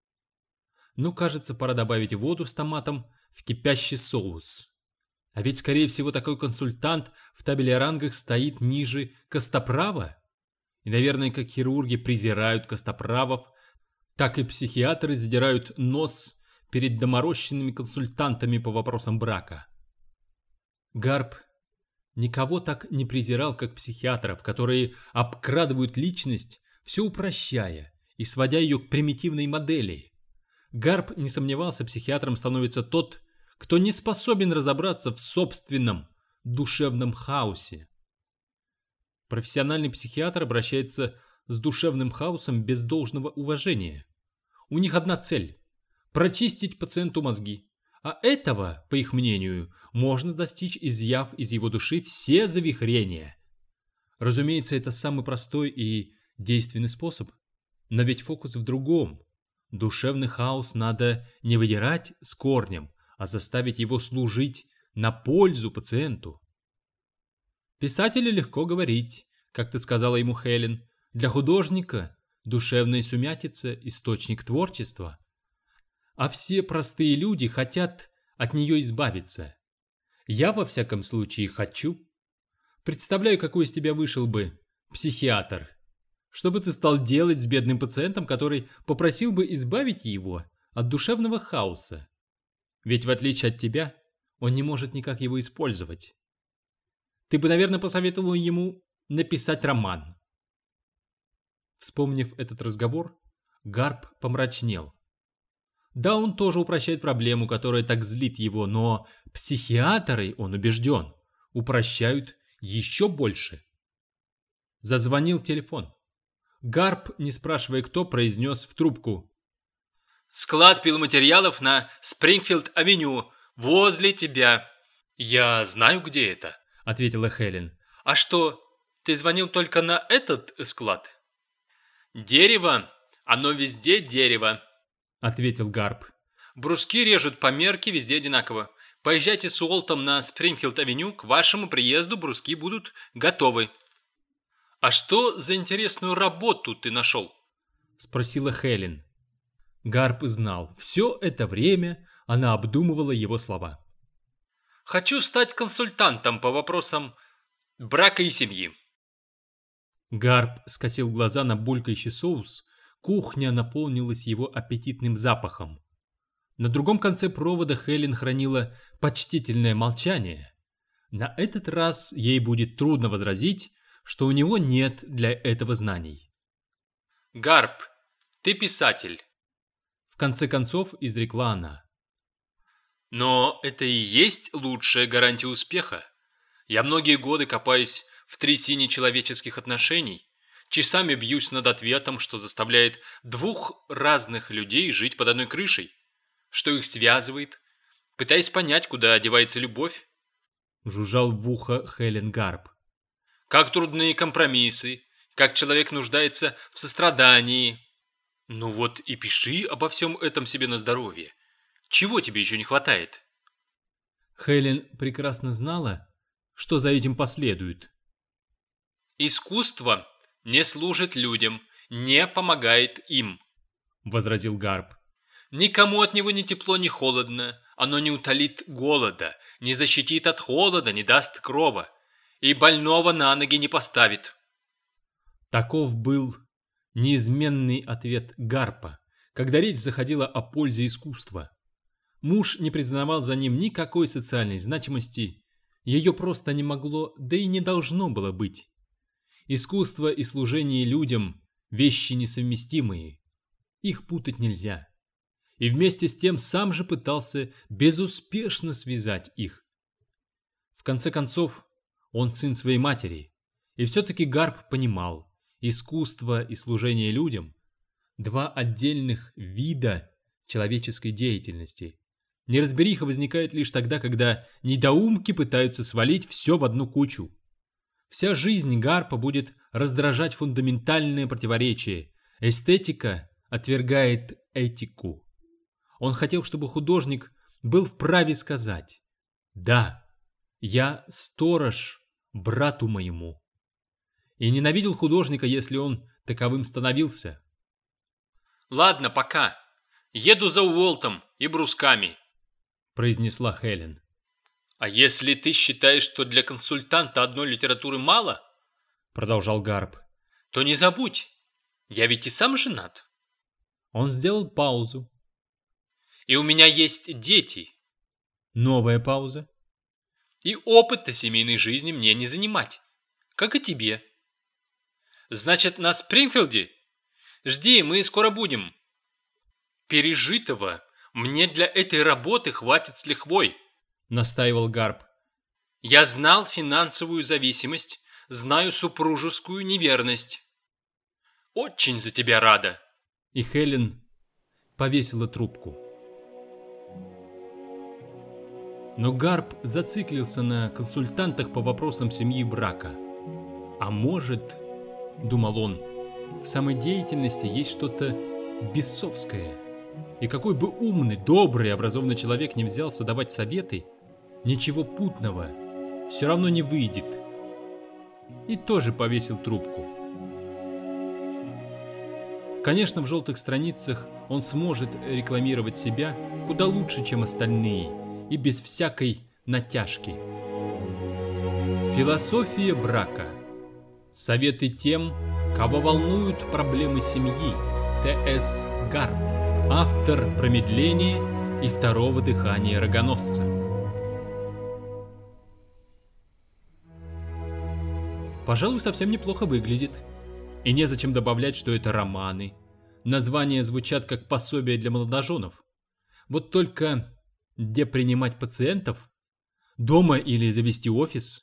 Ну, кажется, пора добавить воду с томатом в кипящий соус. А ведь, скорее всего, такой консультант в табеле о рангах стоит ниже костоправа. И, наверное, как хирурги презирают костоправов, так и психиатры задирают нос перед доморощенными консультантами по вопросам брака. Гарп никого так не презирал, как психиатров, которые обкрадывают личность, все упрощая и сводя ее к примитивной модели. Гарп не сомневался, психиатром становится тот, кто не способен разобраться в собственном душевном хаосе. Профессиональный психиатр обращается с душевным хаосом без должного уважения. У них одна цель – прочистить пациенту мозги. А этого, по их мнению, можно достичь, изъяв из его души все завихрения. Разумеется, это самый простой и действенный способ. Но ведь фокус в другом. Душевный хаос надо не выдирать с корнем, а заставить его служить на пользу пациенту. Писателю легко говорить, как ты сказала ему, Хелен. Для художника душевная сумятица – источник творчества. А все простые люди хотят от нее избавиться. Я, во всяком случае, хочу. Представляю, какой из тебя вышел бы психиатр. Что бы ты стал делать с бедным пациентом, который попросил бы избавить его от душевного хаоса? Ведь в отличие от тебя, он не может никак его использовать. Ты бы, наверное, посоветовал ему написать роман. Вспомнив этот разговор, Гарп помрачнел. Да, он тоже упрощает проблему, которая так злит его, но психиатры, он убежден, упрощают еще больше. Зазвонил телефон. Гарп, не спрашивая кто, произнес в трубку: «Склад пиломатериалов на Спрингфилд-авеню, возле тебя». «Я знаю, где это», — ответила Хелен. «А что, ты звонил только на этот склад?» «Дерево, оно везде дерево», — ответил Гарп. «Бруски режут по мерке везде одинаково. Поезжайте с Уолтом на Спрингфилд-авеню, к вашему приезду бруски будут готовы». «А что за интересную работу ты нашел?» — спросила Хелен. Гарп знал, все это время она обдумывала его слова. «Хочу стать консультантом по вопросам брака и семьи». Гарп скосил глаза на булькающий соус. Кухня наполнилась его аппетитным запахом. На другом конце провода Хелен хранила почтительное молчание. На этот раз ей будет трудно возразить, что у него нет для этого знаний. «Гарп, ты писатель», — в конце концов изрекла она. «Но это и есть лучшая гарантия успеха. Я многие годы копаюсь в трясине человеческих отношений, часами бьюсь над ответом, что заставляет двух разных людей жить под одной крышей, что их связывает, пытаясь понять, куда девается любовь». Жужжал в ухо Хелен Гарп. «Как трудны компромиссы, как человек нуждается в сострадании. Ну вот и пиши обо всем этом себе на здоровье. Чего тебе еще не хватает?» Хелен прекрасно знала, что за этим последует. «Искусство не служит людям, не помогает им», — возразил Гарп. «Никому от него ни тепло, ни холодно. Оно не утолит голода, не защитит от холода, не даст крова. И больного на ноги не поставит». Таков был неизменный ответ Гарпа, когда речь заходила о пользе искусства. Муж не признавал за ним никакой социальной значимости, ее просто не могло, да и не должно было быть. Искусство и служение людям – вещи несовместимые, их путать нельзя. И вместе с тем сам же пытался безуспешно связать их. В конце концов, он сын своей матери, и все-таки Гарп понимал, искусство и служение людям – два отдельных вида человеческой деятельности. Неразбериха возникает лишь тогда, когда недоумки пытаются свалить все в одну кучу. Вся жизнь Гарпа будет раздражать фундаментальное противоречие. Эстетика отвергает этику. Он хотел, чтобы художник был вправе сказать: «Да, я сторож брату моему». И ненавидел художника, если он таковым становился. «Ладно, пока. Еду за Уолтом и брусками», — произнесла Хелен. «А если ты считаешь, что для консультанта одной литературы мало, — продолжал Гарп, — то не забудь, я ведь и сам женат». Он сделал паузу. «И у меня есть дети». Новая пауза. «И опыта семейной жизни мне не занимать, как и тебе. Значит, на Спрингфилде? Жди, мы скоро будем. Пережитого мне для этой работы хватит с лихвой», — настаивал Гарп. «Я знал финансовую зависимость, знаю супружескую неверность. Очень за тебя рада». И Хелен повесила трубку. Но Гарп зациклился на консультантах по вопросам семьи и брака. А может, думал он, в самодеятельности есть что-то бесовское. И какой бы умный, добрый, образованный человек не взялся давать советы, ничего путного все равно не выйдет. И тоже повесил трубку. Конечно, в желтых страницах он сможет рекламировать себя куда лучше, чем остальные, и без всякой натяжки. Философия брака. Советы тем, кого волнуют проблемы семьи. Т.С. Гарп, автор «Промедления» и «Второго дыхания рогоносца». Пожалуй, совсем неплохо выглядит. И незачем добавлять, что это романы. Названия звучат как пособие для молодоженов. Вот только где принимать пациентов? Дома или завести офис?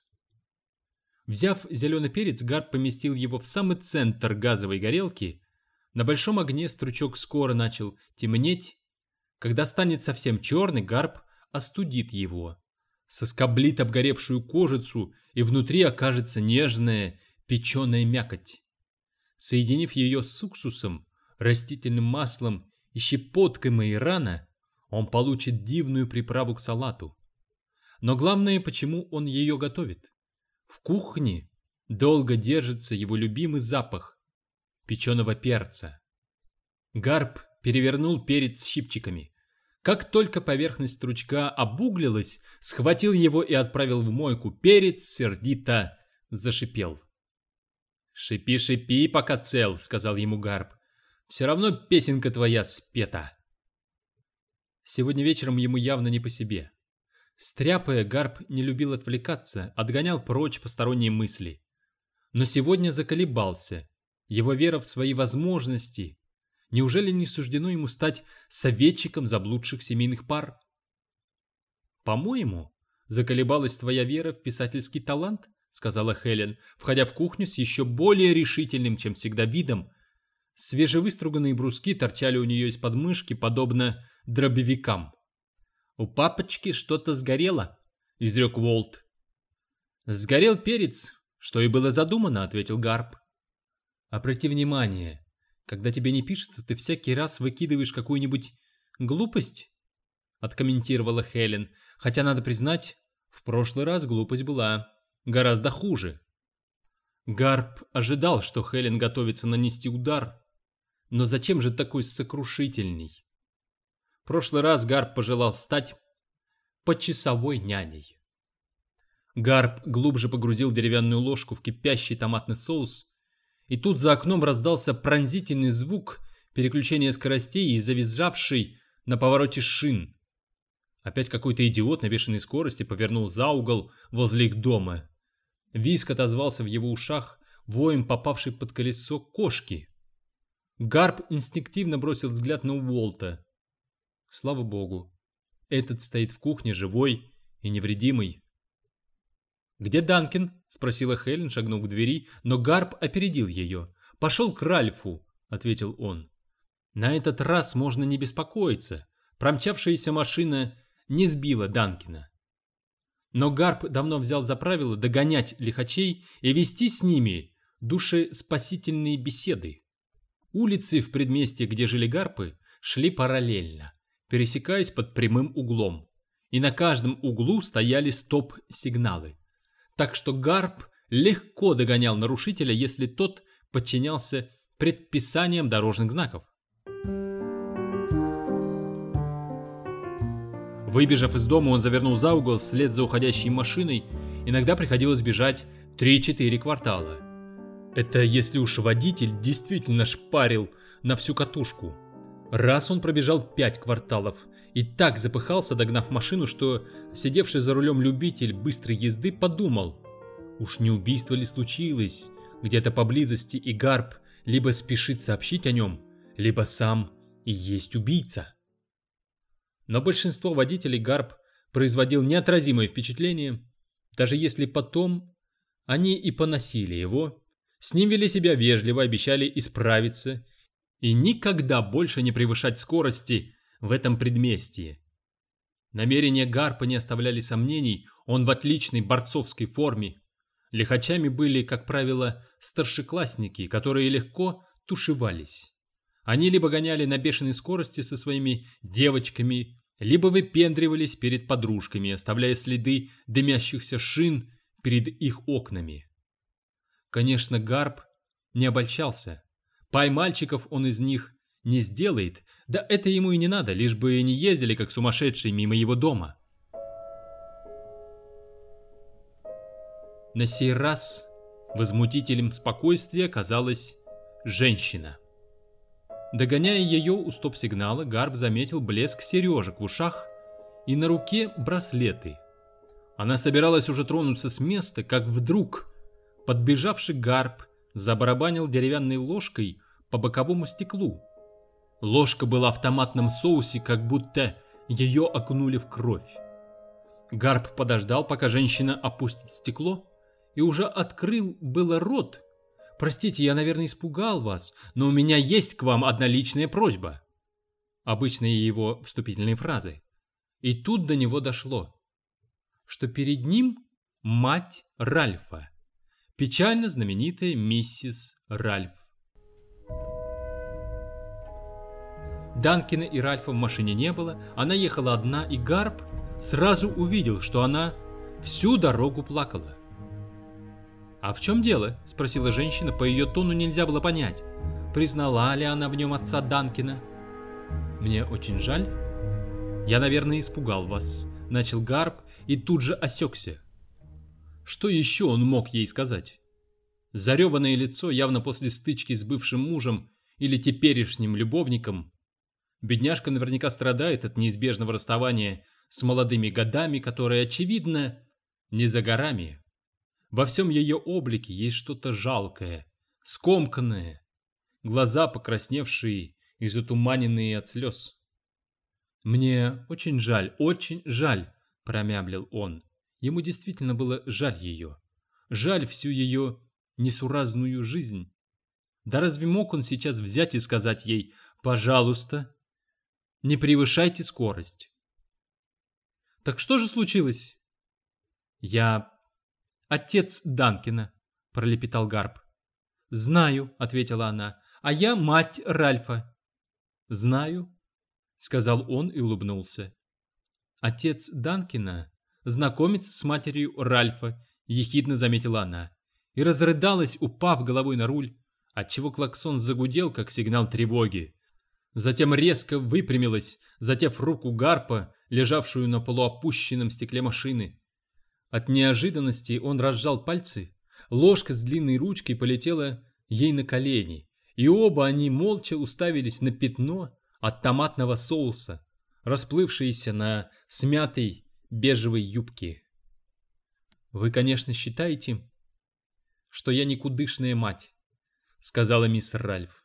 Взяв зеленый перец, Гарп поместил его в самый центр газовой горелки. На большом огне стручок скоро начал темнеть. Когда станет совсем черный, Гарп остудит его. Соскоблит обгоревшую кожицу, и внутри окажется нежная печеная мякоть. Соединив ее с уксусом, растительным маслом и щепоткой майорана, он получит дивную приправу к салату. Но главное, почему он ее готовит. В кухне долго держится его любимый запах печеного перца. Гарп перевернул перец щипчиками. Как только поверхность стручка обуглилась, схватил его и отправил в мойку. Перец сердито зашипел. «Шипи, шипи, пока цел», — сказал ему Гарп. «Все равно песенка твоя спета». Сегодня вечером ему явно не по себе. Стряпая, Гарп не любил отвлекаться, отгонял прочь посторонние мысли. Но сегодня заколебался. Его вера в свои возможности. Неужели не суждено ему стать советчиком заблудших семейных пар? «По-моему, заколебалась твоя вера в писательский талант», — сказала Хелен, входя в кухню с еще более решительным, чем всегда, видом. Свежевыструганные бруски торчали у нее из-под мышки, подобно дробовикам. «У папочки что-то сгорело», — изрек Уолт. «Сгорел перец, что и было задумано», — ответил Гарп. «Обрати внимание, когда тебе не пишется, ты всякий раз выкидываешь какую-нибудь глупость», — откомментировала Хелен, хотя, надо признать, в прошлый раз глупость была гораздо хуже. Гарп ожидал, что Хелен готовится нанести удар, но зачем же такой сокрушительный? В прошлый раз Гарп пожелал стать почасовой няней. Гарп глубже погрузил деревянную ложку в кипящий томатный соус, и тут за окном раздался пронзительный звук переключения скоростей и завизжавший на повороте шин. Опять какой-то идиот на бешеной скорости повернул за угол возле их дома. Визг отозвался в его ушах воем попавшей под колесо кошки. Гарп инстинктивно бросил взгляд на Уолта. Слава богу, этот стоит в кухне живой и невредимый. «Где Данкин?» — спросила Хелен, шагнув к двери, но Гарп опередил ее. «Пошел к Ральфу», — ответил он. «На этот раз можно не беспокоиться. Промчавшаяся машина не сбила Данкина». Но Гарп давно взял за правило догонять лихачей и вести с ними душеспасительные беседы. Улицы в предместье, где жили гарпы, шли параллельно, пересекаясь под прямым углом. И на каждом углу стояли стоп-сигналы. Так что гарп легко догонял нарушителя, если тот подчинялся предписаниям дорожных знаков. Выбежав из дома, он завернул за угол вслед за уходящей машиной. Иногда приходилось бежать 3-4 квартала. Это если уж водитель действительно шпарил на всю катушку. Раз он пробежал 5 кварталов и так запыхался, догнав машину, что сидевший за рулем любитель быстрой езды подумал: уж не убийство ли случилось где-то поблизости, и гарп либо спешит сообщить о нем, либо сам и есть убийца. Но большинство водителей гарп производил неотразимое впечатление, даже если потом они и поносили его, с ним вели себя вежливо, обещали исправиться и никогда больше не превышать скорости в этом предместье. Намерения гарпа не оставляли сомнений, он в отличной борцовской форме. Лихачами были, как правило, старшеклассники, которые легко тушевались. Они либо гоняли на бешеной скорости со своими девочками, либо выпендривались перед подружками, оставляя следы дымящихся шин перед их окнами. Конечно, гарп не обольщался. Пай-мальчиков он из них не сделает, да это ему и не надо, лишь бы не ездили как сумасшедшие мимо его дома. На сей раз возмутителем спокойствия оказалась женщина. Догоняя ее у стоп-сигнала, гарп заметил блеск сережек в ушах и на руке браслеты. Она собиралась уже тронуться с места, как вдруг подбежавший гарп забарабанил деревянной ложкой по боковому стеклу. Ложка была в томатном соусе, как будто ее окунули в кровь. Гарп подождал, пока женщина опустит стекло, и уже открыл было рот. «Простите, я, наверное, испугал вас, но у меня есть к вам одна личная просьба». Обычные его вступительные фразы. И тут до него дошло, что перед ним мать Ральфа, печально знаменитая миссис Ральф. Данкина и Ральфа в машине не было, она ехала одна, и гарп сразу увидел, что она всю дорогу плакала. «А в чем дело?» – спросила женщина, по ее тону нельзя было понять, признала ли она в нем отца Данкина. «Мне очень жаль. Я, наверное, испугал вас», – начал гарп и тут же осекся. Что еще он мог ей сказать? Зареванное лицо, явно после стычки с бывшим мужем или теперешним любовником. Бедняжка наверняка страдает от неизбежного расставания с молодыми годами, которое, очевидно, не за горами. Во всем ее облике есть что-то жалкое, скомканное, глаза покрасневшие и затуманенные от слез. «Мне очень жаль, — промямлил он. Ему действительно было жаль ее. Жаль всю ее несуразную жизнь. Да разве мог он сейчас взять и сказать ей: «Пожалуйста, не превышайте скорость»? Так что же случилось? «Я отец Данкина», — пролепетал гарп. «Знаю», — ответила она, — «а я мать Ральфа». «Знаю», — сказал он и улыбнулся. «Отец Данкина знакомится с матерью Ральфа», — ехидно заметила она, и разрыдалась, упав головой на руль, отчего клаксон загудел, как сигнал тревоги. Затем резко выпрямилась, задев руку гарпа, лежавшую на полуопущенном стекле машины. От неожиданности он разжал пальцы, ложка с длинной ручкой полетела ей на колени, и оба они молча уставились на пятно от томатного соуса, расплывшееся на смятой бежевой юбке. «Вы, конечно, считаете, что я никудышная мать», — сказала мисс Ральф.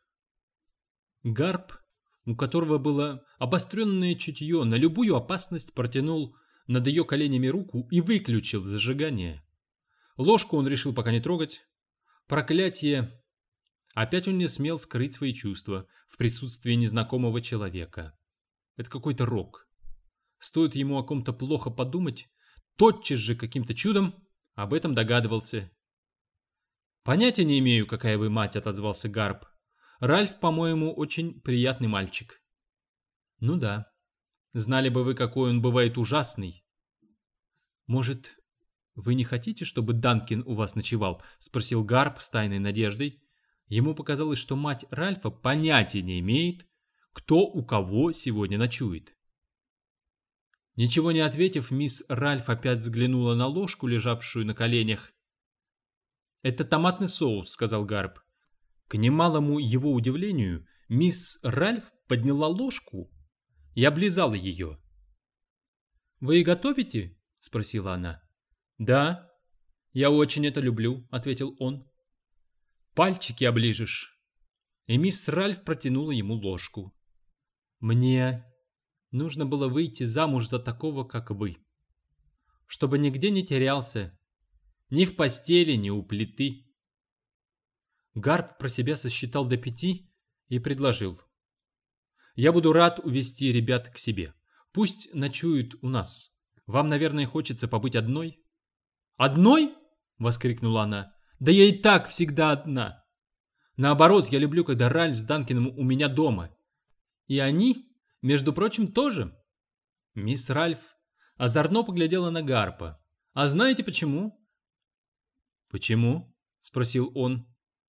Гарп, у которого было обостренное чутье на любую опасность, протянул над ее коленями руку и выключил зажигание. Ложку он решил пока не трогать. Проклятие! Опять он не смел скрыть свои чувства в присутствии незнакомого человека. Это какой-то рок. Стоит ему о ком-то плохо подумать, тотчас же каким-то чудом об этом догадывался. «Понятия не имею, какая вы мать», — отозвался Гарп. «Ральф, по-моему, очень приятный мальчик». «Ну да. Знали бы вы, какой он бывает ужасный». «Может, вы не хотите, чтобы Данкин у вас ночевал?» — спросил Гарп с тайной надеждой. Ему показалось, что мать Ральфа понятия не имеет, кто у кого сегодня ночует. Ничего не ответив, мисс Ральф опять взглянула на ложку, лежавшую на коленях. «Это томатный соус», — сказал Гарп. К немалому его удивлению, мисс Ральф подняла ложку и облизала ее. «Вы и готовите?» — спросила она. «Да, я очень это люблю», — ответил он. «Пальчики оближешь». И мисс Ральф протянула ему ложку. «Мне нужно было выйти замуж за такого, как вы, чтобы нигде не терялся, ни в постели, ни у плиты». Гарп про себя сосчитал до 5 и предложил: «Я буду рад увести ребят к себе. Пусть ночуют у нас. Вам, наверное, хочется побыть одной?» «Одной?» — воскликнула она. «Да я и так всегда одна. Наоборот, я люблю, когда Ральф с Данкиным у меня дома. И они, между прочим, тоже». Мисс Ральф озорно поглядела на Гарпа. «А знаете почему?» «Почему?» — спросил он.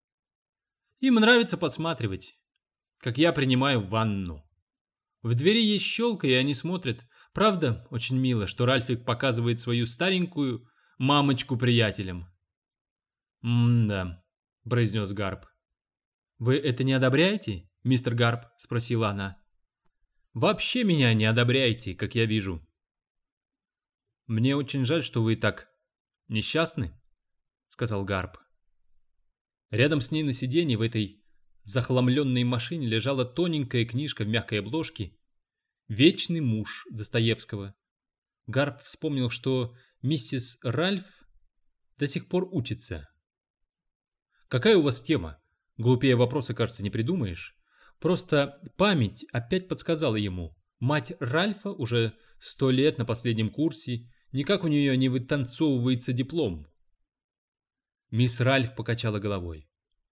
«Им нравится подсматривать, как я принимаю ванну. В двери есть щелка, и они смотрят. Правда, очень мило, что Ральфик показывает свою старенькую мамочку приятелям». «М-да», — произнес Гарп. «Вы это не одобряете, мистер Гарп?» — спросила она. «Вообще меня не одобряете, как я вижу». «Мне очень жаль, что вы так несчастны», — сказал Гарп. Рядом с ней на сиденье в этой захламленной машине лежала тоненькая книжка в мягкой обложке «Вечный муж» Достоевского. Гарп вспомнил, что миссис Ральф до сих пор учится. «Какая у вас тема? Глупее вопроса, кажется, не придумаешь». Просто память опять подсказала ему. Мать Ральфа уже 100 лет на последнем курсе, никак у нее не вытанцовывается диплом. Мисс Ральф покачала головой.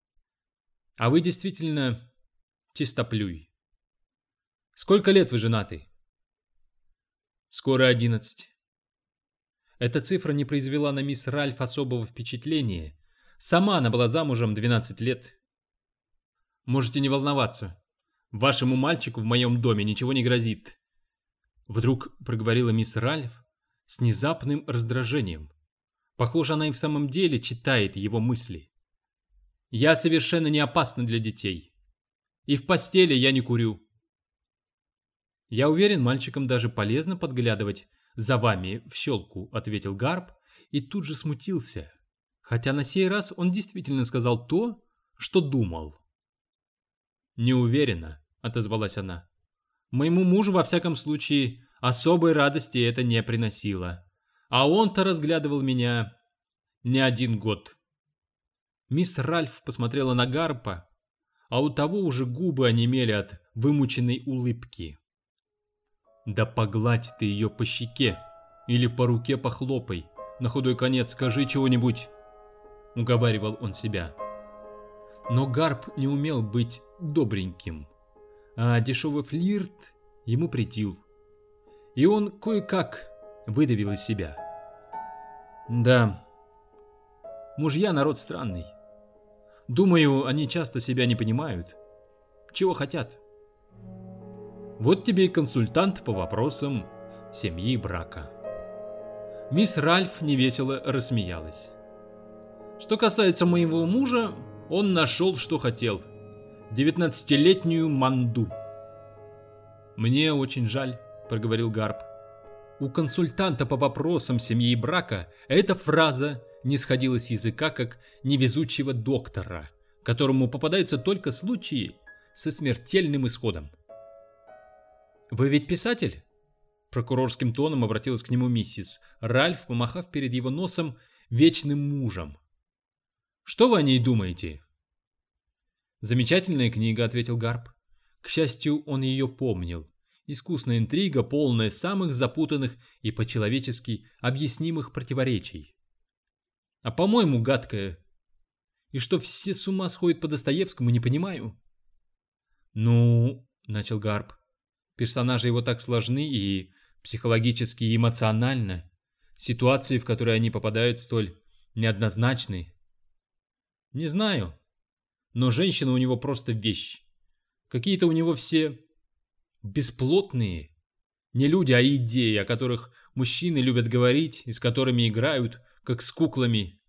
«А вы действительно чистоплюй. Сколько лет вы женаты?» «Скоро 11». Эта цифра не произвела на мисс Ральф особого впечатления. Сама она была замужем 12 лет. «Можете не волноваться. Вашему мальчику в моем доме ничего не грозит», — вдруг проговорила мисс Ральф с внезапным раздражением. Похоже, она и в самом деле читает его мысли. «Я совершенно не опасна для детей. И в постели я не курю». «Я уверен, мальчикам даже полезно подглядывать за вами в щелку», — ответил Гарп и тут же смутился, хотя на сей раз он действительно сказал то, что думал. «Не уверена», — отозвалась она. «Моему мужу, во всяком случае, особой радости это не приносило. А он-то разглядывал меня не 1 год». Мисс Ральф посмотрела на Гарпа, а у того уже губы онемели от вымученной улыбки. «Да погладь ты ее по щеке или по руке похлопай, на худой конец скажи чего-нибудь», — уговаривал он себя. Но Гарп не умел быть добреньким, а дешевый флирт ему претил. И он кое-как выдавил из себя: «Да, мужья народ странный. Думаю, они часто себя не понимают. Чего хотят? Вот тебе и консультант по вопросам семьи и брака». Мисс Ральф невесело рассмеялась. «Что касается моего мужа, он нашел, что хотел. 19-летнюю манду». «Мне очень жаль», — проговорил Гарп. У консультанта по вопросам семьи и брака эта фраза не сходила с языка, как невезучего доктора, которому попадаются только случаи со смертельным исходом. «Вы ведь писатель?» Прокурорским тоном обратилась к нему миссис Ральф, помахав перед его носом вечным мужем. «Что вы о ней думаете?» «Замечательная книга», — ответил Гарп. К счастью, он ее помнил. Искусная интрига, полная самых запутанных и по-человечески объяснимых противоречий. А по-моему, гадкая. И что все с ума сходят по Достоевскому, не понимаю. Ну, начал Гарп. Персонажи его так сложны и психологически, и эмоционально. Ситуации, в которые они попадают, столь неоднозначны. Не знаю. Но женщина у него просто вещь. Какие-то у него все бесплотные. Не люди, а идеи, о которых мужчины любят говорить и с которыми играют, как с куклами.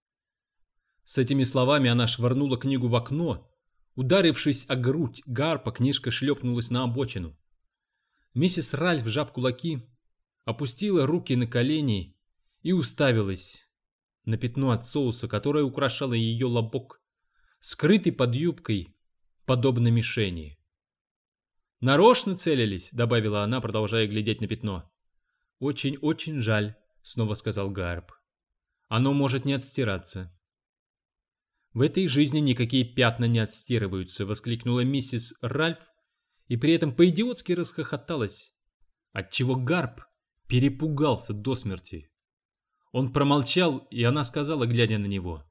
С этими словами она швырнула книгу в окно. Ударившись о грудь Гарпа, книжка шлепнулась на обочину. Миссис Ральф, сжав кулаки, опустила руки на колени и уставилась на пятно от соуса, которое украшало ее лобок, скрытый под юбкой, подобно мишени. «Нарочно целились», — добавила она, продолжая глядеть на пятно. «Очень-очень жаль», — снова сказал Гарп. «Оно может не отстираться». «В этой жизни никакие пятна не отстирываются», — воскликнула миссис Ральф и при этом по-идиотски расхохоталась, отчего Гарп перепугался до смерти. Он промолчал, и она сказала, глядя на него: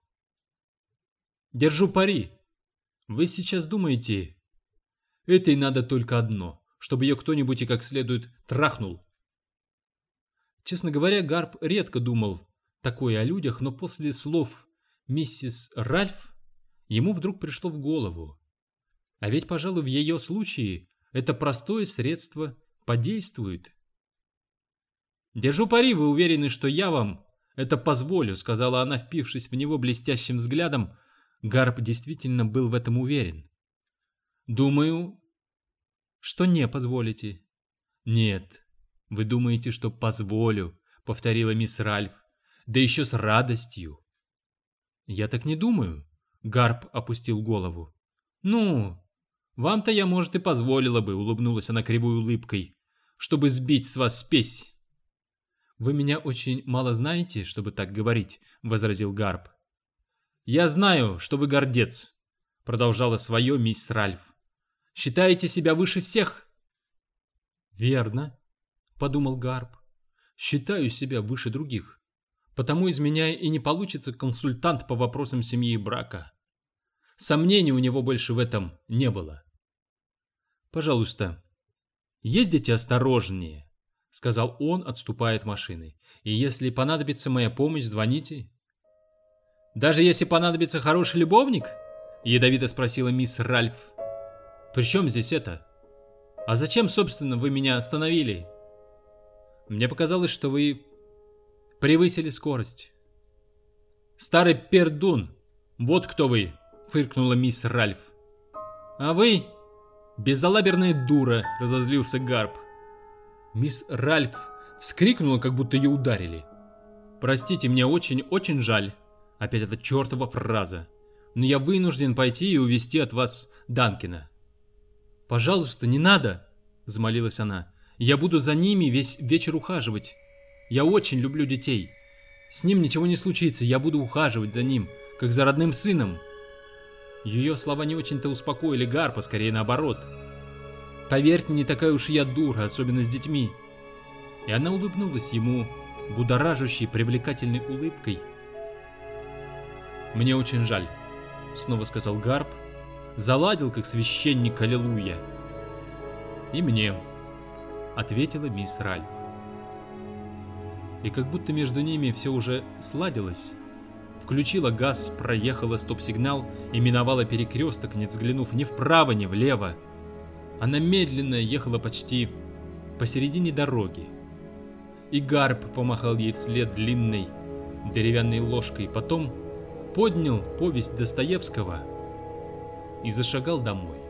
«Держу пари. Вы сейчас думаете, этой надо только одно, чтобы ее кто-нибудь и как следует трахнул». Честно говоря, Гарп редко думал такое о людях, но после слов миссис Ральф ему вдруг пришло в голову. А ведь, пожалуй, в ее случае это простое средство подействует. «Держу пари, вы уверены, что я вам это позволю», — сказала она, впившись в него блестящим взглядом. Гарп действительно был в этом уверен. «Думаю, что не позволите». «Нет, вы думаете, что позволю», — повторила мисс Ральф, — «да еще с радостью». «Я так не думаю», — Гарп опустил голову. «Ну, вам-то я, может, и позволила бы», — улыбнулась она кривой улыбкой, — «чтобы сбить с вас спесь». «Вы меня очень мало знаете, чтобы так говорить», — возразил Гарп. «Я знаю, что вы гордец», — продолжала свое мисс Ральф. «Считаете себя выше всех?» «Верно», — подумал Гарп. «Считаю себя выше других. Потому из меня и не получится консультант по вопросам семьи и брака». Сомнений у него больше в этом не было. «Пожалуйста, ездите осторожнее», — сказал он, отступая от машины. «И если понадобится моя помощь, звоните». «Даже если понадобится хороший любовник?» — ядовито спросила мисс Ральф. «При чем здесь это? А зачем, собственно, вы меня остановили?» «Мне показалось, что вы превысили скорость». «Старый пердун, вот кто вы!» — фыркнула мисс Ральф. «А вы безалаберная дура!» — разозлился Гарп. Мисс Ральф вскрикнула, как будто ее ударили. «Простите, мне очень-очень жаль». Опять эта чертова фраза. «Но я вынужден пойти и увезти от вас Данкина». «Пожалуйста, не надо!» — взмолилась она. «Я буду за ними весь вечер ухаживать. Я очень люблю детей. С ним ничего не случится, я буду ухаживать за ним, как за родным сыном». Ее слова не очень-то успокоили Гарпа, скорее наоборот. «Поверьте, не такая уж я дура, особенно с детьми». И она улыбнулась ему будоражащей, привлекательной улыбкой. «Мне очень жаль», — снова сказал Гарп, заладил, как священник аллилуйя. «И мне», — ответила мисс Ральф. И как будто между ними все уже сладилось. Включила газ, проехала стоп-сигнал и миновала перекресток, не взглянув ни вправо, ни влево. Она медленно ехала почти посередине дороги. И Гарп помахал ей вслед длинной деревянной ложкой, потом поднял повесть Достоевского и зашагал домой.